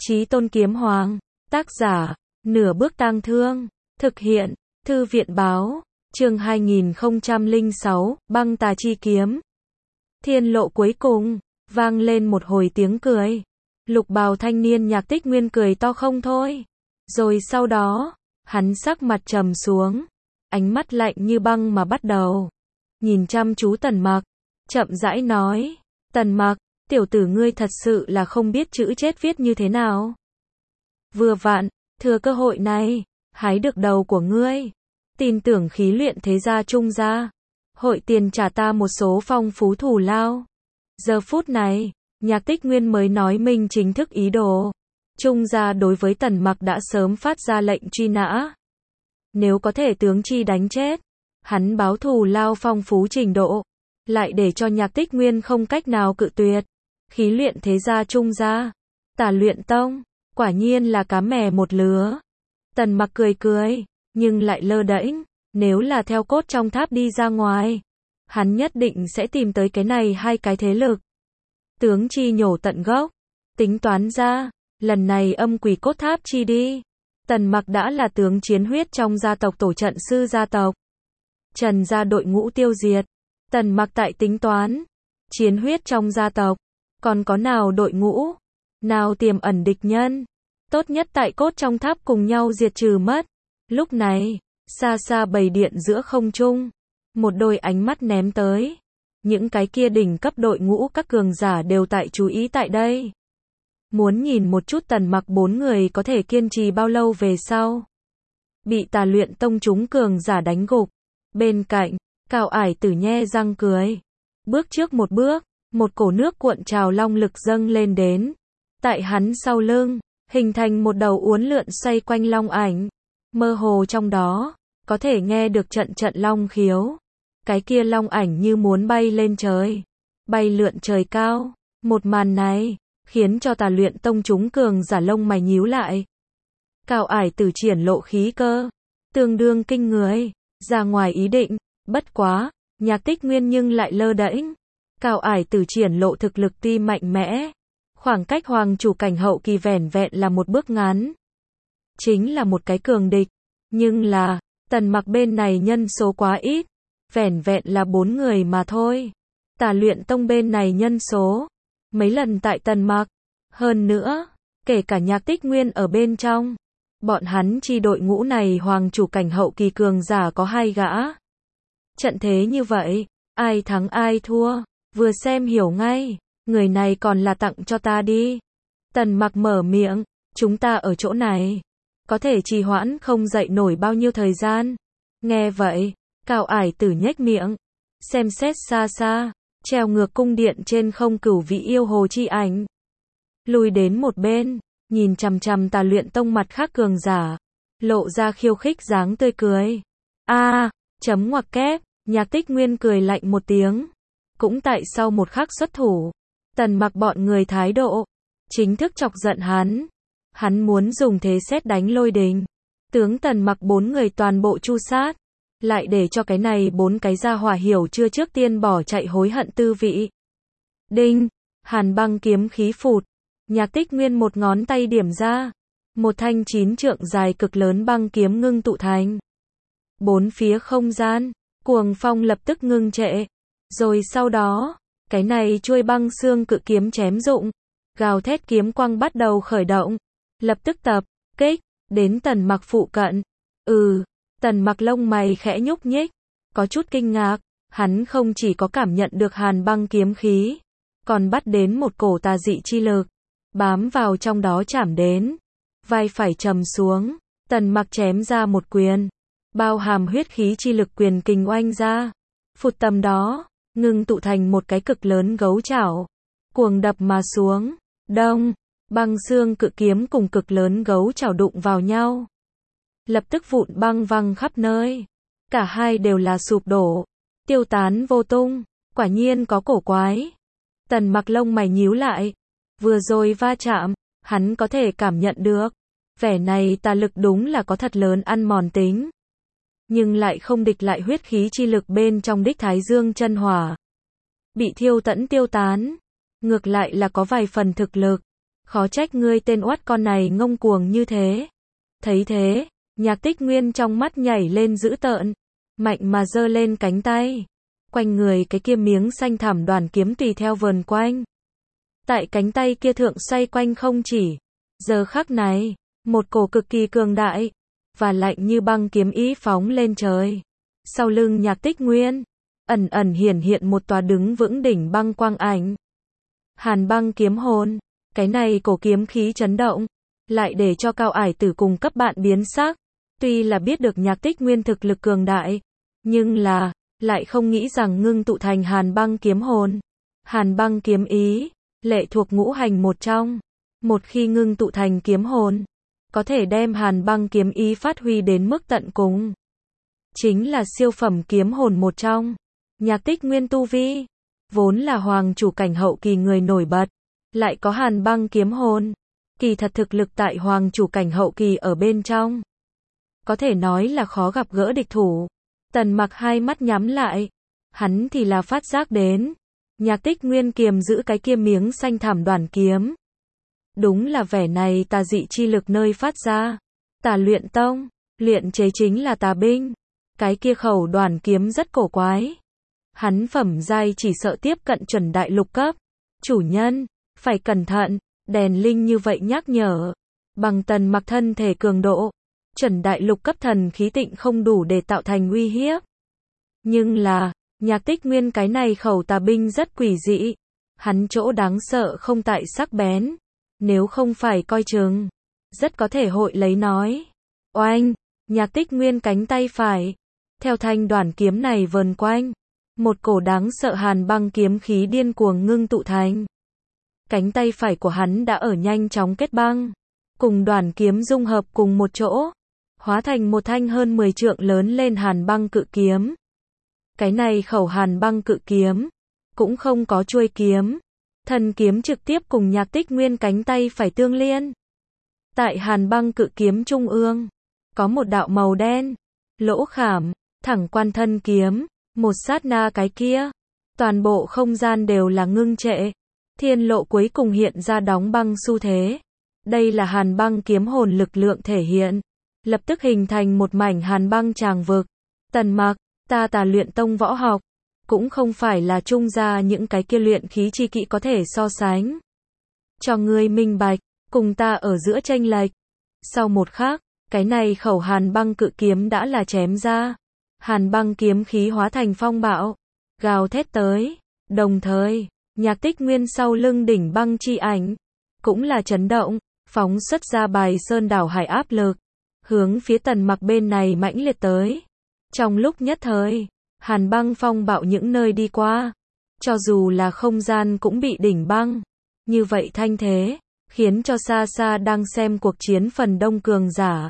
Chí Tôn Kiếm Hoàng, tác giả, Nửa Bước Tang Thương, thực hiện, Thư viện báo, chương 2006, Băng Tà Chi Kiếm. Thiên lộ cuối cùng, vang lên một hồi tiếng cười. Lục bào thanh niên Nhạc Tích Nguyên cười to không thôi. Rồi sau đó, hắn sắc mặt trầm xuống, ánh mắt lạnh như băng mà bắt đầu nhìn chăm chú Tần Mặc, chậm rãi nói, Tần Mặc, tiểu tử ngươi thật sự là không biết chữ chết viết như thế nào. Vừa vặn, thừa cơ hội này, hái được đầu của ngươi, tin tưởng khí luyện thế gia Trung gia, hội tiền trả ta một số phong phú thù lao. Giờ phút này, Nhạc Tích Nguyên mới nói minh chính thức ý đồ. Trung gia đối với Tần Mặc đã sớm phát ra lệnh truy nã. Nếu có thể tướng chi đánh chết, hắn báo thù lao phong phú trình độ, lại để cho Nhạc Tích Nguyên không cách nào cự tuyệt. Khí luyện thế gia Trung gia, Tà Luyện Tông, quả nhiên là cá mè một lứa. Tần Mặc cười cười, nhưng lại lơ đễnh, nếu là theo cốt trong tháp đi ra ngoài, hắn nhất định sẽ tìm tới cái này hai cái thế lực. Tướng chi nhổ tận gốc, tính toán ra, lần này âm quỷ cốt tháp chi đi. Tần Mặc đã là tướng chiến huyết trong gia tộc tổ trận sư gia tộc. Trần gia đội ngũ tiêu diệt. Tần Mặc tại tính toán, chiến huyết trong gia tộc, còn có nào đội ngũ, nào tiềm ẩn địch nhân, tốt nhất tại cốt trong tháp cùng nhau diệt trừ mất. Lúc này, xa xa bầy điện giữa không trung, một đôi ánh mắt ném tới. Những cái kia đỉnh cấp đội ngũ các cường giả đều tại chú ý tại đây. Muốn nhìn một chút Tần Mặc bốn người có thể kiên trì bao lâu về sau. Bị Tà Luyện Tông chúng cường giả đánh gục. Bên cạnh, Cao Ải Tử nhe răng cười. Bước trước một bước, một cổ nước cuộn trào long lực dâng lên đến. Tại hắn sau lưng, hình thành một đầu uốn lượn xoay quanh long ảnh. Mơ hồ trong đó, có thể nghe được trận trận long khiếu. Cái kia long ảnh như muốn bay lên trời, bay lượn trời cao. Một màn này, khiến cho Tà Luyện Tông chúng cường giả lông mày nhíu lại. Cao Ải Tử triển lộ khí cơ, tương đương kinh người, ra ngoài ý định, bất quá, Nhạc Tích Nguyên nhưng lại lơ đễnh. Cao Ải Tử triển lộ thực lực tuy mạnh mẽ, khoảng cách hoàng chủ cảnh hậu kỳ vẻn vẹn là một bước ngắn. Chính là một cái cường địch, nhưng là, Tần Mặc bên này nhân số quá ít, vẻn vẹn là 4 người mà thôi. Tà Luyện Tông bên này nhân số mấy lần tại Tần Mặc, hơn nữa, kể cả Nhạc Tích Nguyên ở bên trong, bọn hắn chi đội ngũ này hoàng chủ cảnh hậu kỳ cường giả có 2 gã. Trận thế như vậy, ai thắng ai thua, vừa xem hiểu ngay, người này còn là tặng cho ta đi. Tần Mặc mở miệng, chúng ta ở chỗ này, có thể trì hoãn không dậy nổi bao nhiêu thời gian. Nghe vậy, Cao Ải Tử nhếch miệng, xem xét xa xa, treo ngược cung điện trên không Cửu Vĩ yêu hồ chi ảnh. Lùi đến một bên, nhìn chằm chằm Tà Luyện Tông mặt khác cường giả, lộ ra khiêu khích dáng tươi cười. Chấm ngoặc kép, Nhạc Tích Nguyên cười lạnh một tiếng. Cũng tại sau một khắc xuất thủ, Tần Mặc bọn người thái độ, chính thức chọc giận hắn. Hắn muốn dùng thế sét đánh lôi đình, tướng Tần Mặc 4 người toàn bộ tru sát. Lại để cho cái này 4 cái gia hỏa hiểu chưa trước tiên bỏ chạy hối hận tư vị. Đinh, hàn băng kiếm khí phụt. Nhạc Tích Nguyên một ngón tay điểm ra. Một thanh 9 trượng dài cực lớn băng kiếm ngưng tụ thành. 4 phía không gian, cuồng phong lập tức ngưng trệ. Rồi sau đó, cái này chuôi băng xương cự kiếm chém rụng. Gào thét kiếm quang bắt đầu khởi động. Lập tức tập, kích, đến Tần Mặc phụ cận. Tần Mặc lông mày khẽ nhúc nhích, có chút kinh ngạc, hắn không chỉ có cảm nhận được hàn băng kiếm khí, còn bắt đến một cổ tà dị chi lực, bám vào trong đó chạm đến. Vai phải trầm xuống, Tần Mặc chém ra một quyền, bao hàm huyết khí chi lực quyền kình oanh ra, phụt tầm đó, ngưng tụ thành một cái cực lớn gấu chảo, cuồng đập mà xuống, đông, băng xương cự kiếm cùng cực lớn gấu chảo đụng vào nhau. Lập tức vụn băng văng khắp nơi. Cả hai đều là sụp đổ, tiêu tán vô tung, quả nhiên có cổ quái. Tần Mặc lông mày nhíu lại, vừa rồi va chạm, hắn có thể cảm nhận được, vẻ này tà lực đúng là có thật lớn ăn mòn tính. Nhưng lại không địch lại huyết khí chi lực bên trong đích Thái Dương chân hỏa. Bị thiêu tẫn tiêu tán, ngược lại là có vài phần thực lực. khó trách ngươi tên oát con này ngông cuồng như thế. Thấy thế, Nhạc Tích Nguyên trong mắt nhảy lên dữ tợn, mạnh mà giơ lên cánh tay. Quanh người cái kia miếng xanh thẳm đoàn kiếm tùy theo vờn quanh. Tại cánh tay kia thượng xoay quanh không chỉ. Giờ khắc này, một cổ cực kỳ cường đại và lạnh như băng kiếm ý phóng lên trời. Sau lưng Nhạc Tích Nguyên, ẩn ẩn hiển hiện một tòa đứng vững đỉnh băng quang ảnh. Hàn băng kiếm hồn, cái này cổ kiếm khí chấn động, lại để cho Cao Ải Tử cùng cấp bạn biến sắc. Tuy là biết được Nhạc Tích Nguyên thực lực cường đại, nhưng là, lại không nghĩ rằng ngưng tụ thành hàn băng kiếm hồn. Hàn băng kiếm ý, lệ thuộc ngũ hành một trong. Một khi ngưng tụ thành kiếm hồn, có thể đem hàn băng kiếm ý phát huy đến mức tận cùng. Chính là siêu phẩm kiếm hồn một trong. Nhạc Tích Nguyên tu vi, vốn là hoàng chủ cảnh hậu kỳ người nổi bật, lại có hàn băng kiếm hồn. Kỳ thật thực lực tại hoàng chủ cảnh hậu kỳ ở bên trong, có thể nói là khó gặp gỡ địch thủ. Tần Mặc hai mắt nhắm lại, hắn thì là phát giác đến, Nhạc Tích Nguyên kiềm giữ cái kia miếng xanh thẳm đoàn kiếm. Đúng là vẻ này tà dị chi lực nơi phát ra. Tà luyện tông, luyện chế chính là tà binh. Cái kia khẩu đoàn kiếm rất cổ quái. Hắn phẩm giai chỉ sợ tiếp cận chuẩn đại lục cấp. Chủ nhân, phải cẩn thận, đèn linh như vậy nhắc nhở. Bằng Tần Mặc thân thể cường độ, chuẩn đại lục cấp thần khí tịnh không đủ để tạo thành uy hiếp. Nhưng là, Nhạc Tích Nguyên cái này khẩu tà binh rất quỷ dị. Hắn chỗ đáng sợ không tại sắc bén. Nếu không phải coi chừng, rất có thể hội lấy nói. Oanh, Nhạc Tích Nguyên cánh tay phải, theo thanh đoàn kiếm này vờn quanh, một cổ đáng sợ hàn băng kiếm khí điên cuồng ngưng tụ thành. Cánh tay phải của hắn đã ở nhanh chóng kết băng, cùng đoàn kiếm dung hợp cùng một chỗ, hóa thành một thanh hơn 10 trượng lớn lên hàn băng cự kiếm. Cái này khẩu hàn băng cự kiếm, cũng không có chuôi kiếm. Thần kiếm trực tiếp cùng Nhạc Tích Nguyên cánh tay phải tương liên. Tại hàn băng cự kiếm trung ương, có một đạo màu đen, lỗ khảm, thẳng quan thân kiếm, một sát na cái kia. Toàn bộ không gian đều là ngưng trệ. Thiên lộ cuối cùng hiện ra đóng băng xu thế. Đây là hàn băng kiếm hồn lực lượng thể hiện. Lập tức hình thành một mảnh hàn băng tràng vực. Tần Mặc, ta Tà Luyện Tông võ học, cũng không phải là trung gia những cái kia luyện khí chi kỹ có thể so sánh. Cho ngươi minh bạch, cùng ta ở giữa tranh lệch. Sau một khắc, cái này khẩu hàn băng cự kiếm đã là chém ra. Hàn băng kiếm khí hóa thành phong bạo, gào thét tới. Đồng thời, Nhạc Tích Nguyên sau lưng đỉnh băng chi ảnh, cũng là chấn động, phóng xuất ra bài sơn đảo hải áp lực, hướng phía Tần Mặc bên này mãnh liệt tới. Trong lúc nhất thời, hàn băng phong bạo những nơi đi qua, cho dù là không gian cũng bị đỉnh băng. Như vậy thanh thế, khiến cho xa xa đang xem cuộc chiến phần đông cường giả,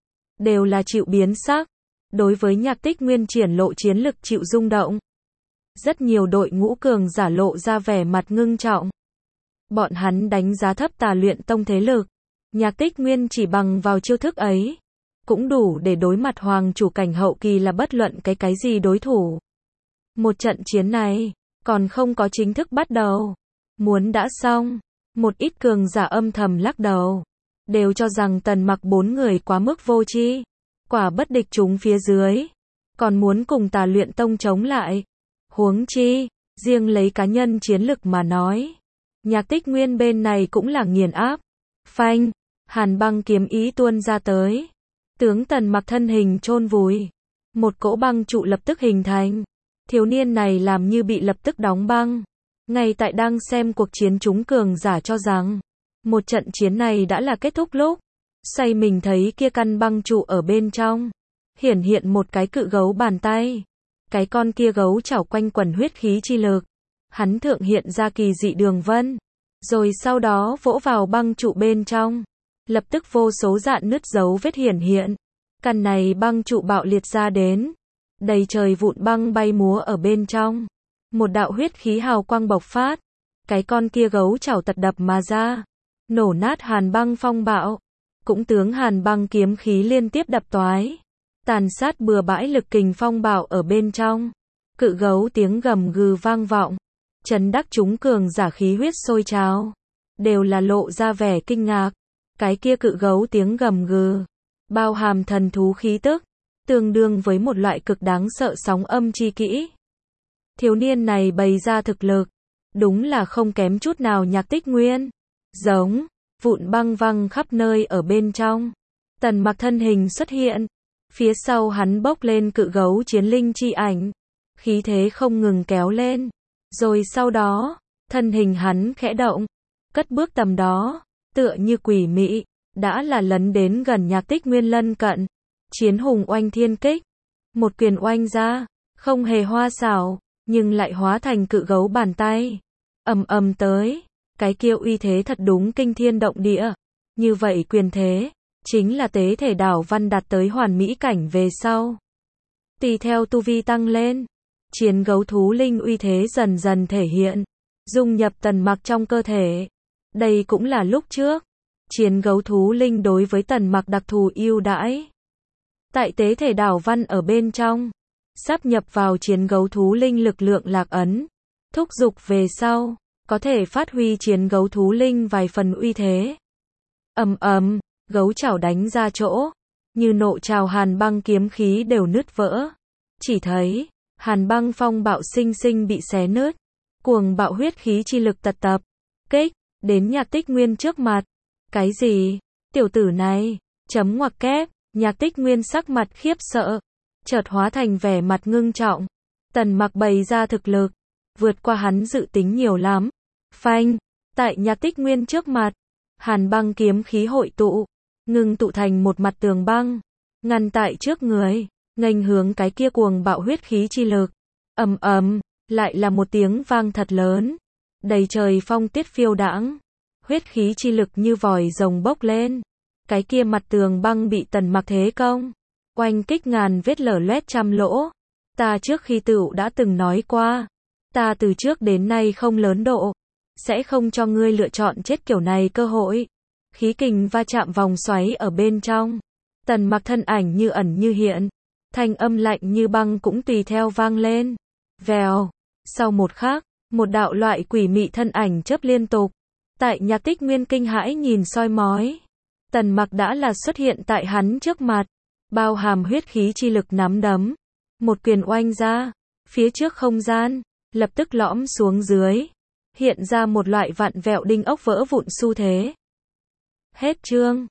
đều là chịu biến sắc. Đối với Nhạc Tích Nguyên triển lộ chiến lực chịu rung động. Rất nhiều đội ngũ cường giả lộ ra vẻ mặt ngưng trọng. Bọn hắn đánh giá thấp Tà Luyện Tông thế lực. Nhạc Tích Nguyên chỉ bằng vào chiêu thức ấy, cũng đủ để đối mặt hoàng chủ cảnh hậu kỳ là bất luận cái gì đối thủ. Một trận chiến này, còn không có chính thức bắt đầu. Muốn đã xong, một ít cường giả âm thầm lắc đầu. Đều cho rằng Tần Mặc 4 người quá mức vô tri. Quả bất địch chúng phía dưới. Còn muốn cùng Tà Luyện Tông chống lại. Huống chi, riêng lấy cá nhân chiến lực mà nói. Nhạc Tích Nguyên bên này cũng là nghiền áp. Phanh, hàn băng kiếm ý tuôn ra tới. Tướng Tần Mặc thân hình chôn vùi. Một cỗ băng trụ lập tức hình thành. Thiếu niên này làm như bị lập tức đóng băng. Ngay tại đang xem cuộc chiến chúng cường giả cho rằng, một trận chiến này đã là kết thúc lúc. Xoay mình thấy kia căn băng trụ ở bên trong. Hiển hiện một cái cự gấu bàn tay. Cái con kia gấu chảo quanh quần huyết khí chi lực. Hắn thượng hiện ra kỳ dị đường vân. Rồi sau đó vỗ vào băng trụ bên trong. Lập tức vô số dạn nứt dấu vết hiển hiện. Căn này băng trụ bạo liệt ra đến. Đầy trời vụn băng bay múa ở bên trong. Một đạo huyết khí hào quang bộc phát. Cái con kia gấu chảo tật đập mà ra. Nổ nát hàn băng phong bạo. Cũng tướng hàn băng kiếm khí liên tiếp đập toái. Tàn sát bừa bãi lực kình phong bạo ở bên trong. Cự gấu tiếng gầm gừ vang vọng. Chấn đắc chúng cường giả khí huyết sôi trào. đều là lộ ra vẻ kinh ngạc. Cái kia cự gấu tiếng gầm gừ, bao hàm thần thú khí tức, tương đương với một loại cực đáng sợ sóng âm chi kỹ. Thiếu niên này bày ra thực lực, đúng là không kém chút nào Nhạc Tích Nguyên. Giống, vụn băng văng khắp nơi ở bên trong. Tần Mặc thân hình xuất hiện, phía sau hắn bốc lên cự gấu chiến linh chi ảnh, khí thế không ngừng kéo lên. Rồi sau đó, thân hình hắn khẽ động, cất bước tầm đó, tựa như quỷ mị, đã là lấn đến gần Nhạc Tích Nguyên lân cận. Chiến hùng oanh thiên kích, một quyền oanh ra, không hề hoa xảo, nhưng lại hóa thành cự gấu bàn tay, ầm ầm tới. Cái kia uy thế thật đúng kinh thiên động địa. Như vậy quyền thế, chính là tế thể đảo văn đạt tới hoàn mỹ cảnh về sau. Tùy theo tu vi tăng lên, chiến gấu thú linh uy thế dần dần thể hiện, dung nhập Tần Mặc trong cơ thể. Đây cũng là lúc trước, chiến gấu thú linh đối với Tần Mặc đặc thù ưu đãi. Tại tế thể đảo văn ở bên trong, sáp nhập vào chiến gấu thú linh lực lượng lạc ấn, thúc giục về sau, có thể phát huy chiến gấu thú linh vài phần uy thế. Ầm ầm, gấu chảo đánh ra chỗ, như nộ trào hàn băng kiếm khí đều nứt vỡ. Chỉ thấy, hàn băng phong bạo sinh sinh bị xé nứt, cuồng bạo huyết khí chi lực tật tập, kích, đến Nhạc Tích Nguyên trước mặt. Cái gì? Tiểu tử này, chấm ngoặc kép, Nhạc Tích Nguyên sắc mặt khiếp sợ, chợt hóa thành vẻ mặt ngưng trọng. Tần Mặc bày ra thực lực, vượt qua hắn dự tính nhiều lắm. Phanh, tại Nhạc Tích Nguyên trước mặt, hàn băng kiếm khí hội tụ, ngưng tụ thành một mặt tường băng, ngăn tại trước người, nghênh hướng cái kia cuồng bạo huyết khí chi lực. Ầm ầm, lại là một tiếng vang thật lớn, đầy trời phong tuyết phiêu đãng, huyết khí chi lực như vòi rồng bốc lên. Cái kia mặt tường băng bị Tần Mặc thế công, oanh kích ngàn vết lở loét trăm lỗ. Ta trước khi tựu đã từng nói qua, ta từ trước đến nay không lớn độ, sẽ không cho ngươi lựa chọn chết kiểu này cơ hội. Khí kình va chạm vòng xoáy ở bên trong, Tần Mặc thân ảnh như ẩn như hiện, thanh âm lạnh như băng cũng tùy theo vang lên. Vèo, sau một khắc, một đạo loại quỷ mị thân ảnh chớp liên tục. Tại Nhạc Tích Nguyên kinh hãi nhìn soi mói, Tần Mặc đã là xuất hiện tại hắn trước mặt, bao hàm huyết khí chi lực nắm đấm, một quyền oanh ra, phía trước không gian lập tức lõm xuống dưới, hiện ra một loại vặn vẹo đinh ốc vỡ vụn xu thế. Hết chương.